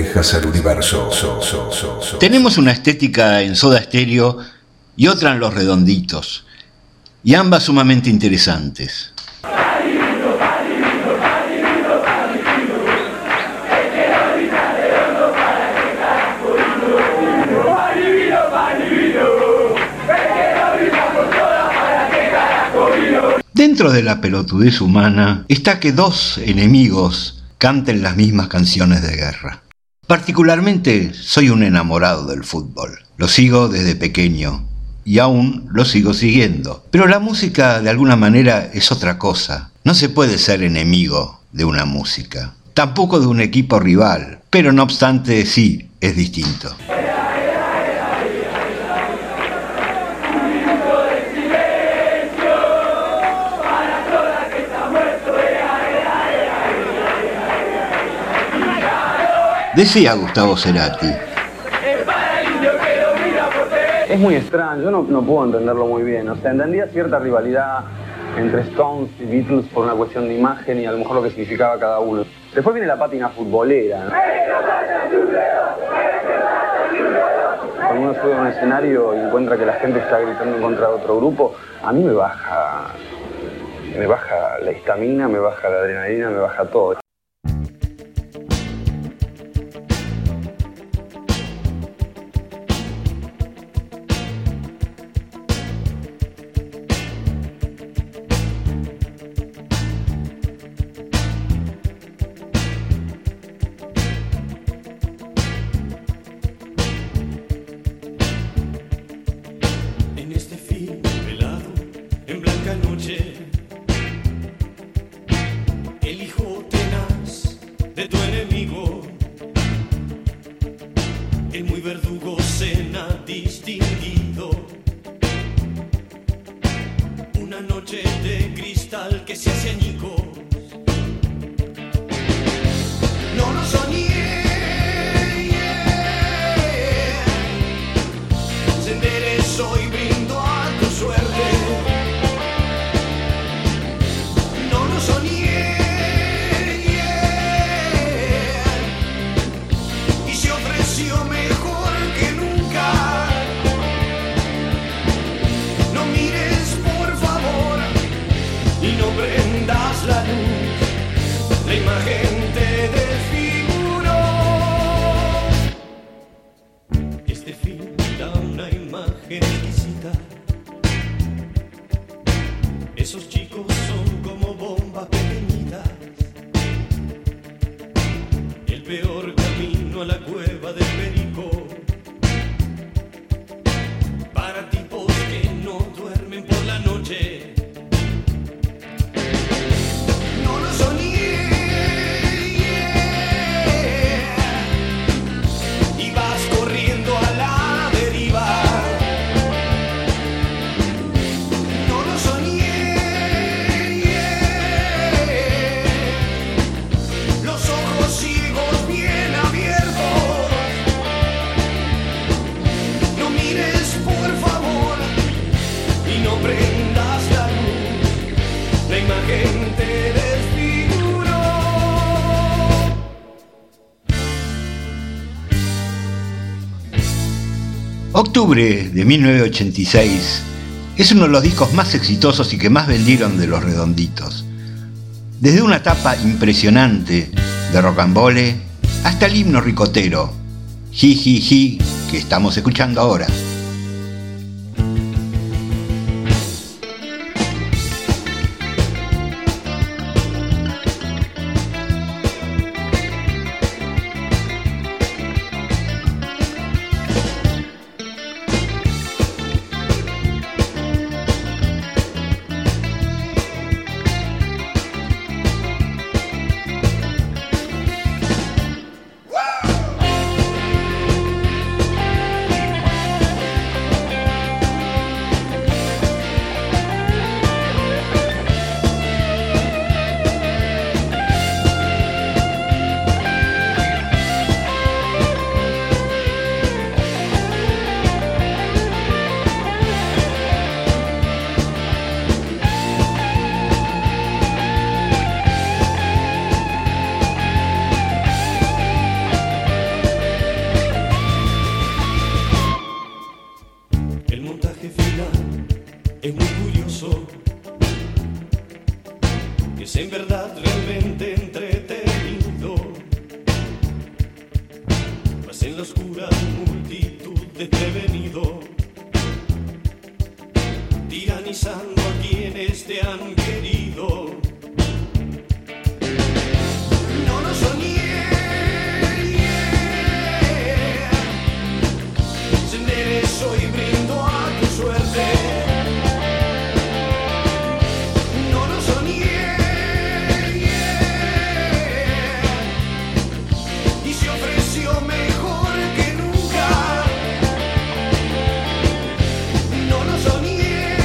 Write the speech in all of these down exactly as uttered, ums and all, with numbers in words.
dejas al universo. Tenemos una estética en Soda Stereo y otra en Los Redonditos, y ambas sumamente interesantes. Dentro de la pelotudez humana está que dos enemigos canten las mismas canciones de guerra. Particularmente soy un enamorado del fútbol. Lo sigo desde pequeño y aún lo sigo siguiendo. Pero la música de alguna manera es otra cosa. No se puede ser enemigo de una música. Tampoco de un equipo rival. Pero no obstante sí, es distinto. Decía Gustavo Cerati. Es muy extraño, yo no, no puedo entenderlo muy bien. O sea, entendía cierta rivalidad entre Stones y Beatles por una cuestión de imagen y a lo mejor lo que significaba cada uno. Después viene la pátina futbolera, ¿no? Cuando uno sube a un escenario y encuentra que la gente está gritando en contra de otro grupo, a mí me baja, me baja la histamina, me baja la adrenalina, me baja todo. Octubre de mil novecientos ochenta y seis es uno de los discos más exitosos y que más vendieron de Los Redonditos. Desde una etapa impresionante de rocambole hasta el himno ricotero, Ji Ji Ji, que estamos escuchando ahora. en la oscura multitud desprevenido, tiranizando a quienes te han querido. No lo soñé, yeah. Se enderezó y brindo a tu suerte. No lo soñé, yeah. Y se ofreció mejor que nunca. No lo soñé.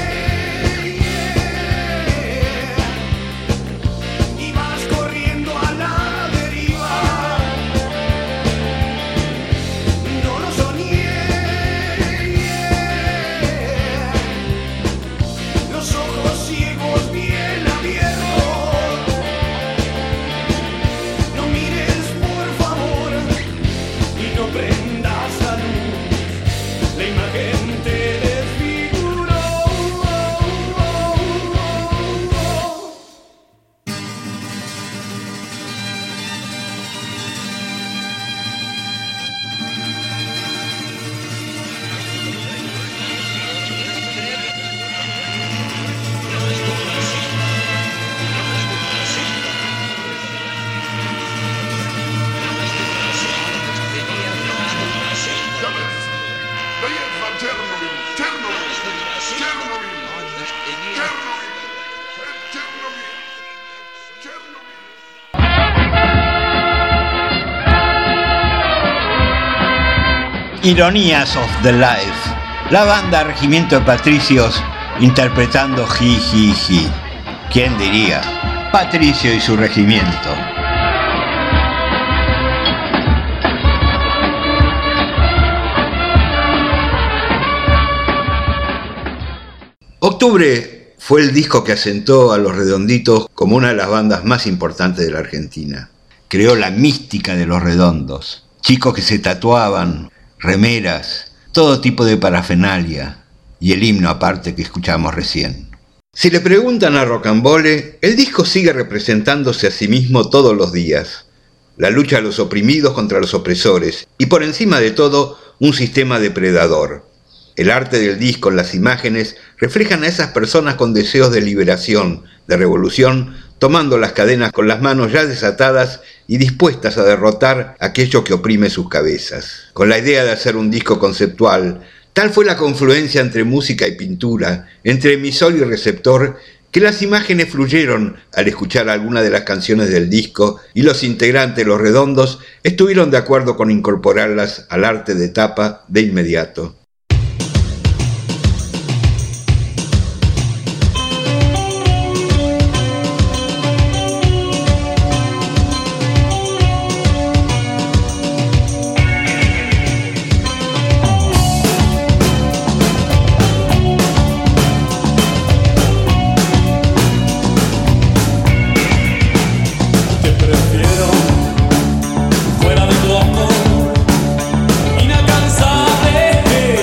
Ironías of the Life, la banda Regimiento de Patricios interpretando Ji Ji Ji. ¿Quién diría? Patricio y su regimiento. Octubre fue el disco que asentó a Los Redonditos como una de las bandas más importantes de la Argentina. Creó la mística de Los Redondos. Chicos que se tatuaban, remeras, todo tipo de parafernalia y el himno aparte que escuchamos recién. Si le preguntan a Rocambole, el disco sigue representándose a sí mismo todos los días. La lucha de los oprimidos contra los opresores y por encima de todo, un sistema depredador. El arte del disco, las imágenes, reflejan a esas personas con deseos de liberación, de revolución, tomando las cadenas con las manos ya desatadas y dispuestas a derrotar aquello que oprime sus cabezas. Con la idea de hacer un disco conceptual, tal fue la confluencia entre música y pintura, entre emisor y receptor, que las imágenes fluyeron al escuchar algunas de las canciones del disco y los integrantes Los Redondos estuvieron de acuerdo con incorporarlas al arte de tapa de inmediato. Fuera de tu amor, inalcanzable.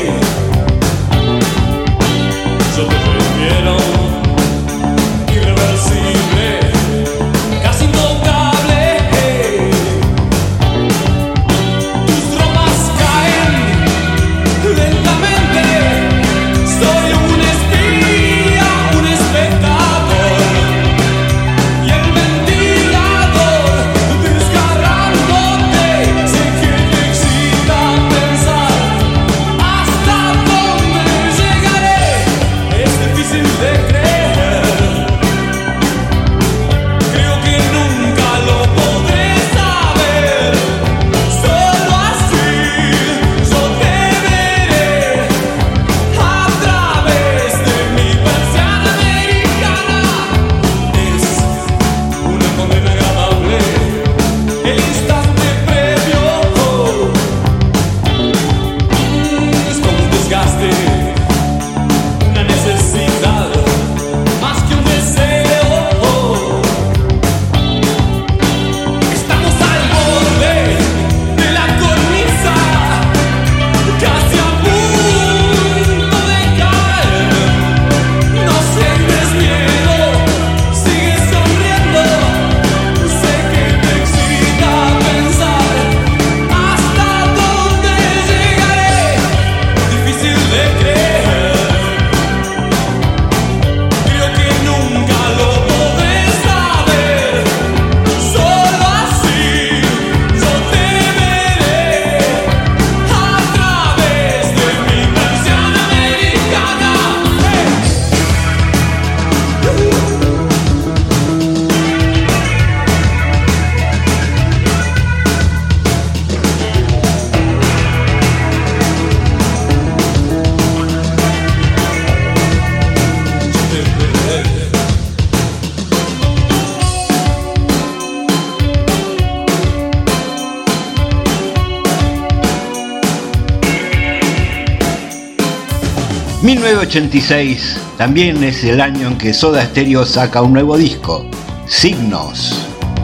mil novecientos ochenta y seis también es el año en que Soda Stereo saca un nuevo disco, Signos.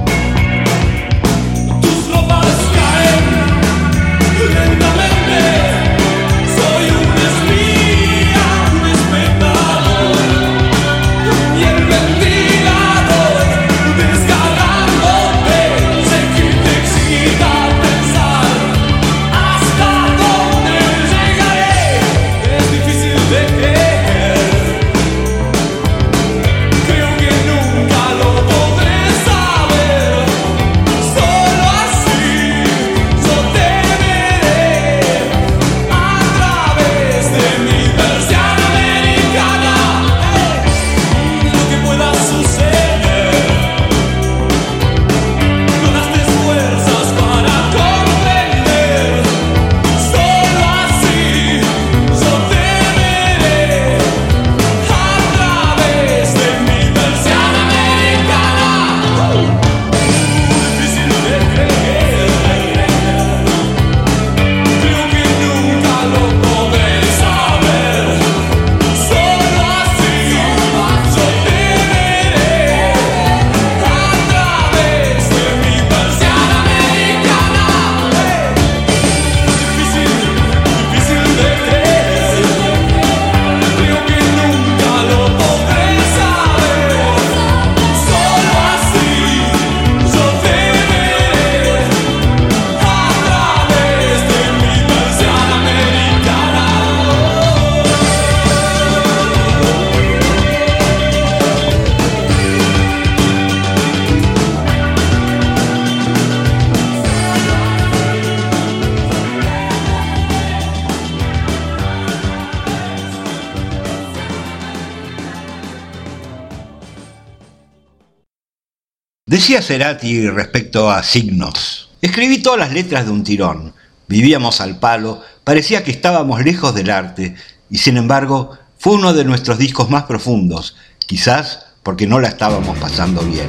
Decía Cerati respecto a Signos: escribí todas las letras de un tirón, vivíamos al palo, parecía que estábamos lejos del arte, y sin embargo fue uno de nuestros discos más profundos, quizás porque no la estábamos pasando bien.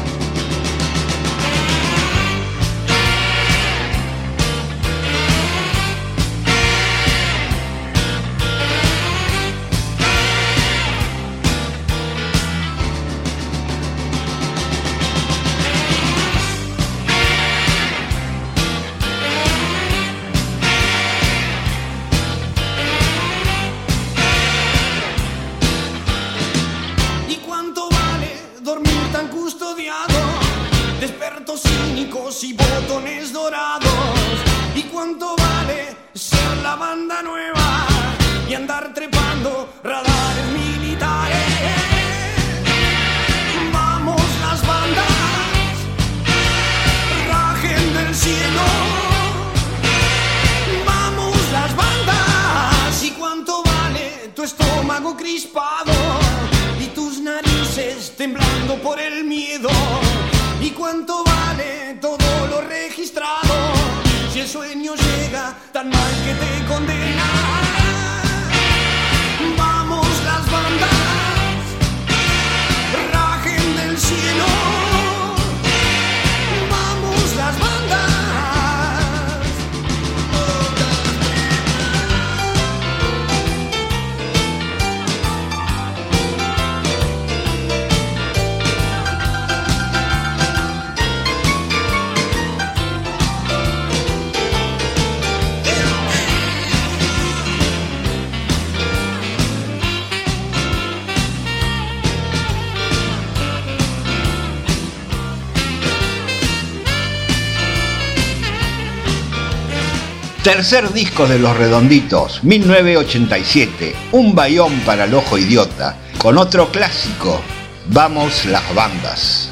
Tercer disco de Los Redonditos, mil novecientos ochenta y siete, Un bayón para el ojo idiota, con otro clásico, Vamos las bandas.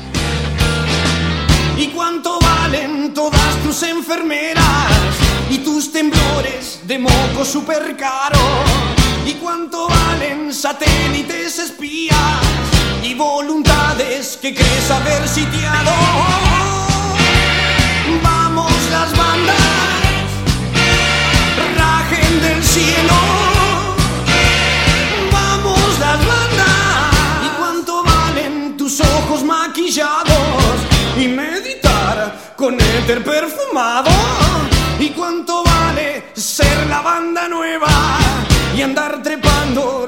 ¿Y cuánto valen todas tus enfermeras y tus temblores de moco super caro? ¿Y cuánto valen satélites espías y voluntades que crees haber sitiado? Vamos las bandas, rajen del cielo, vamos las bandas. ¿Y cuánto valen tus ojos maquillados y meditar con éter perfumado? ¿Y cuánto vale ser la banda nueva y andar trepando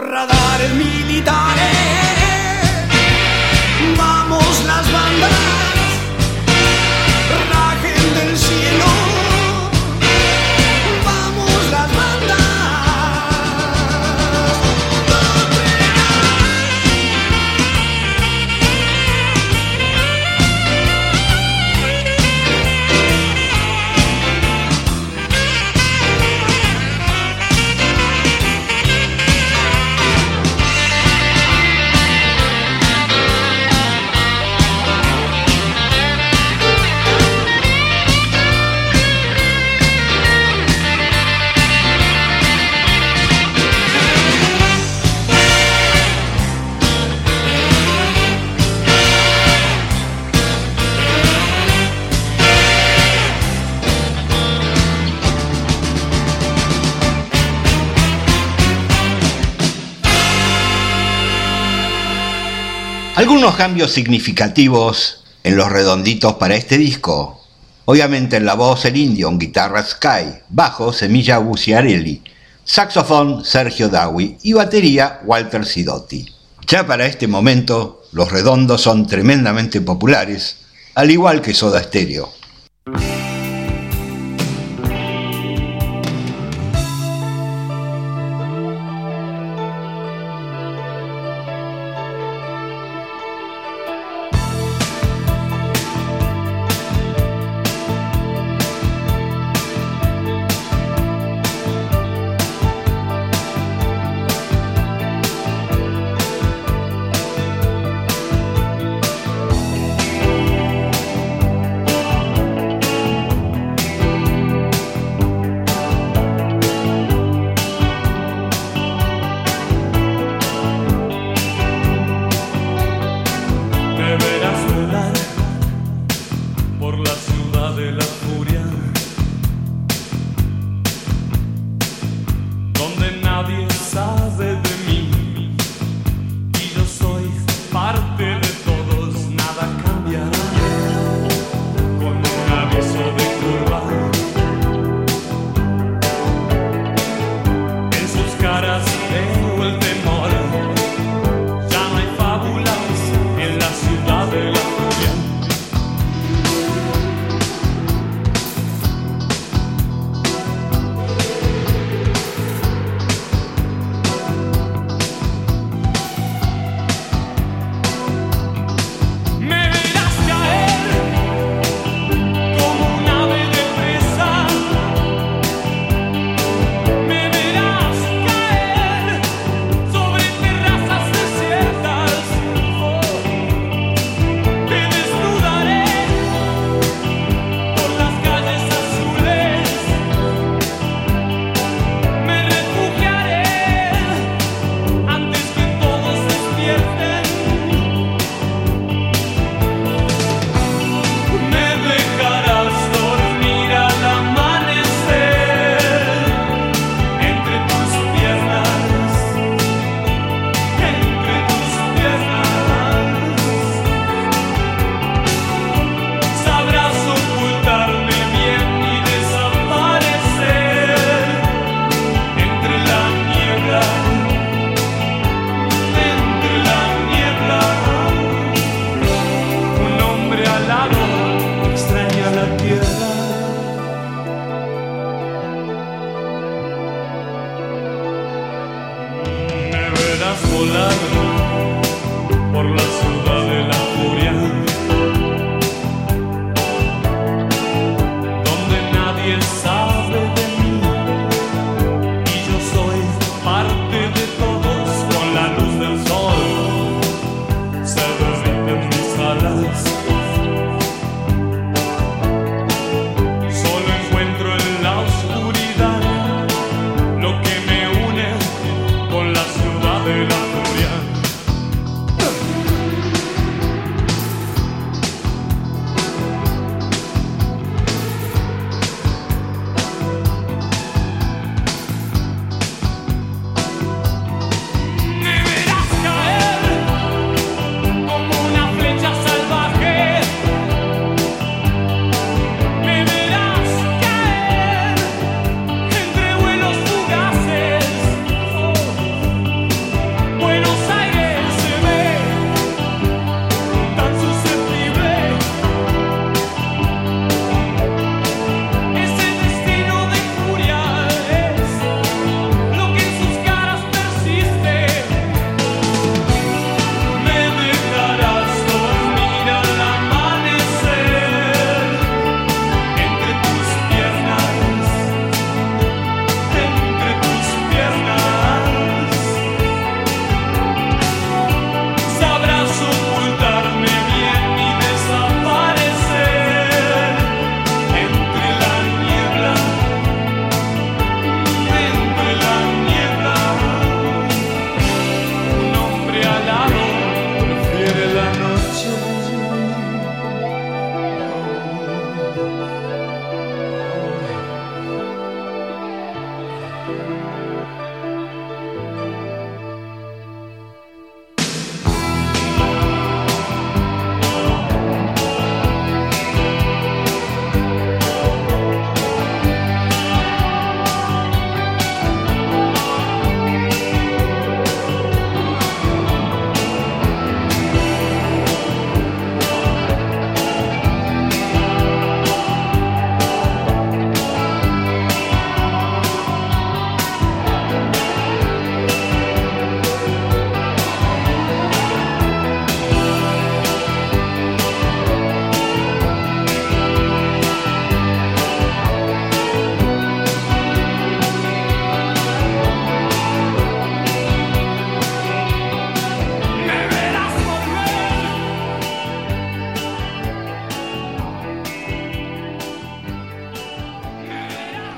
Algunos cambios significativos en Los Redonditos para este disco. Obviamente en la voz el Indio, en guitarra Sky, bajo Semilla Buciarelli, saxofón Sergio Dawi y batería Walter Sidotti. Ya para este momento, Los Redondos son tremendamente populares, al igual que Soda Stereo. Lo que me une con la ciudad de la furia.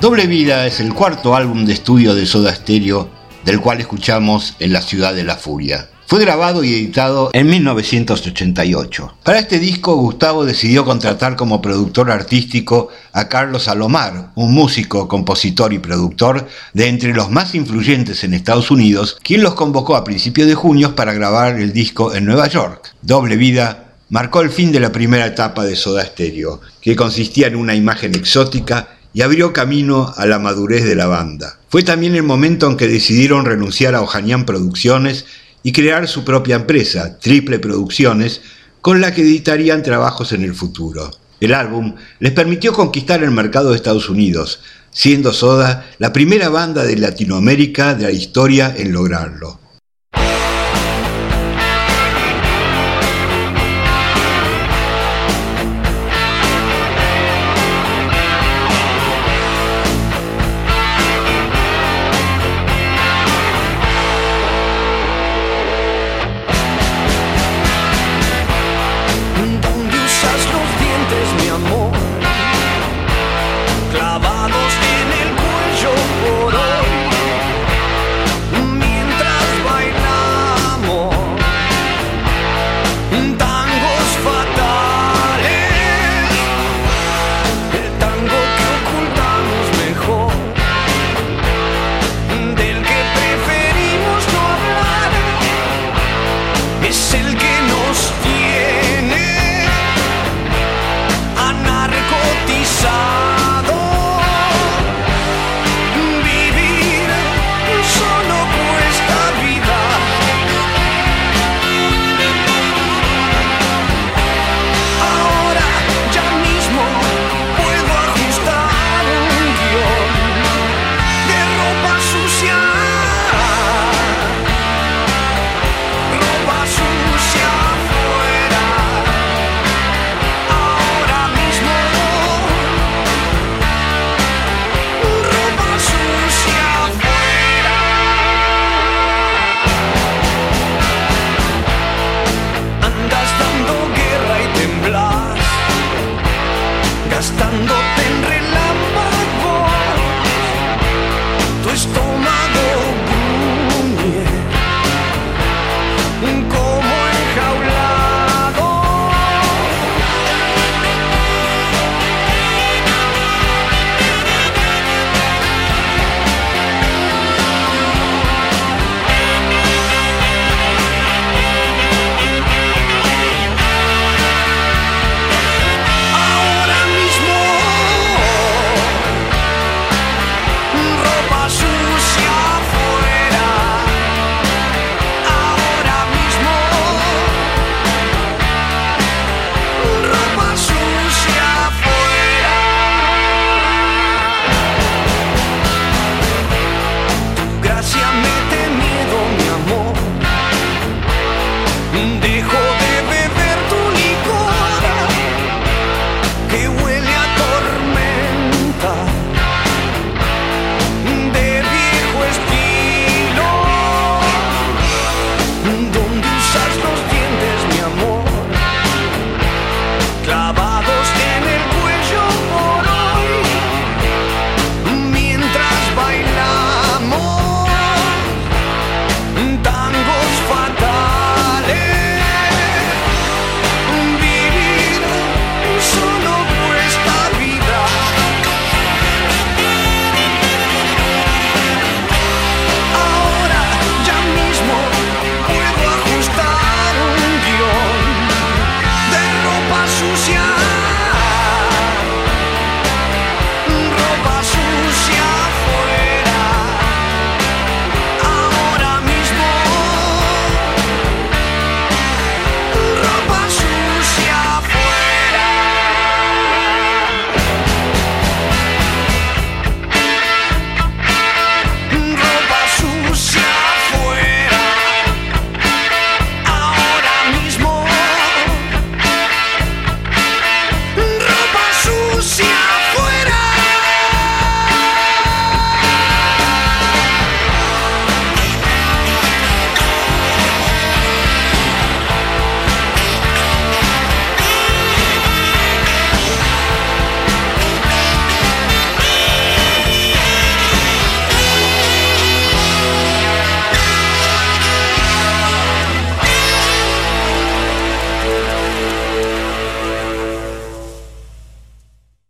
Doble Vida es el cuarto álbum de estudio de Soda Stereo, del cual escuchamos En la ciudad de la furia. Fue grabado y editado en mil novecientos ochenta y ocho. Para este disco, Gustavo decidió contratar como productor artístico a Carlos Salomar, un músico, compositor y productor de entre los más influyentes en Estados Unidos, quien los convocó a principios de junio para grabar el disco en Nueva York. Doble Vida marcó el fin de la primera etapa de Soda Stereo, que consistía en una imagen exótica y abrió camino a la madurez de la banda. Fue también el momento en que decidieron renunciar a Ohanian Producciones y crear su propia empresa, Triple Producciones, con la que editarían trabajos en el futuro. El álbum les permitió conquistar el mercado de Estados Unidos, siendo Soda la primera banda de Latinoamérica de la historia en lograrlo.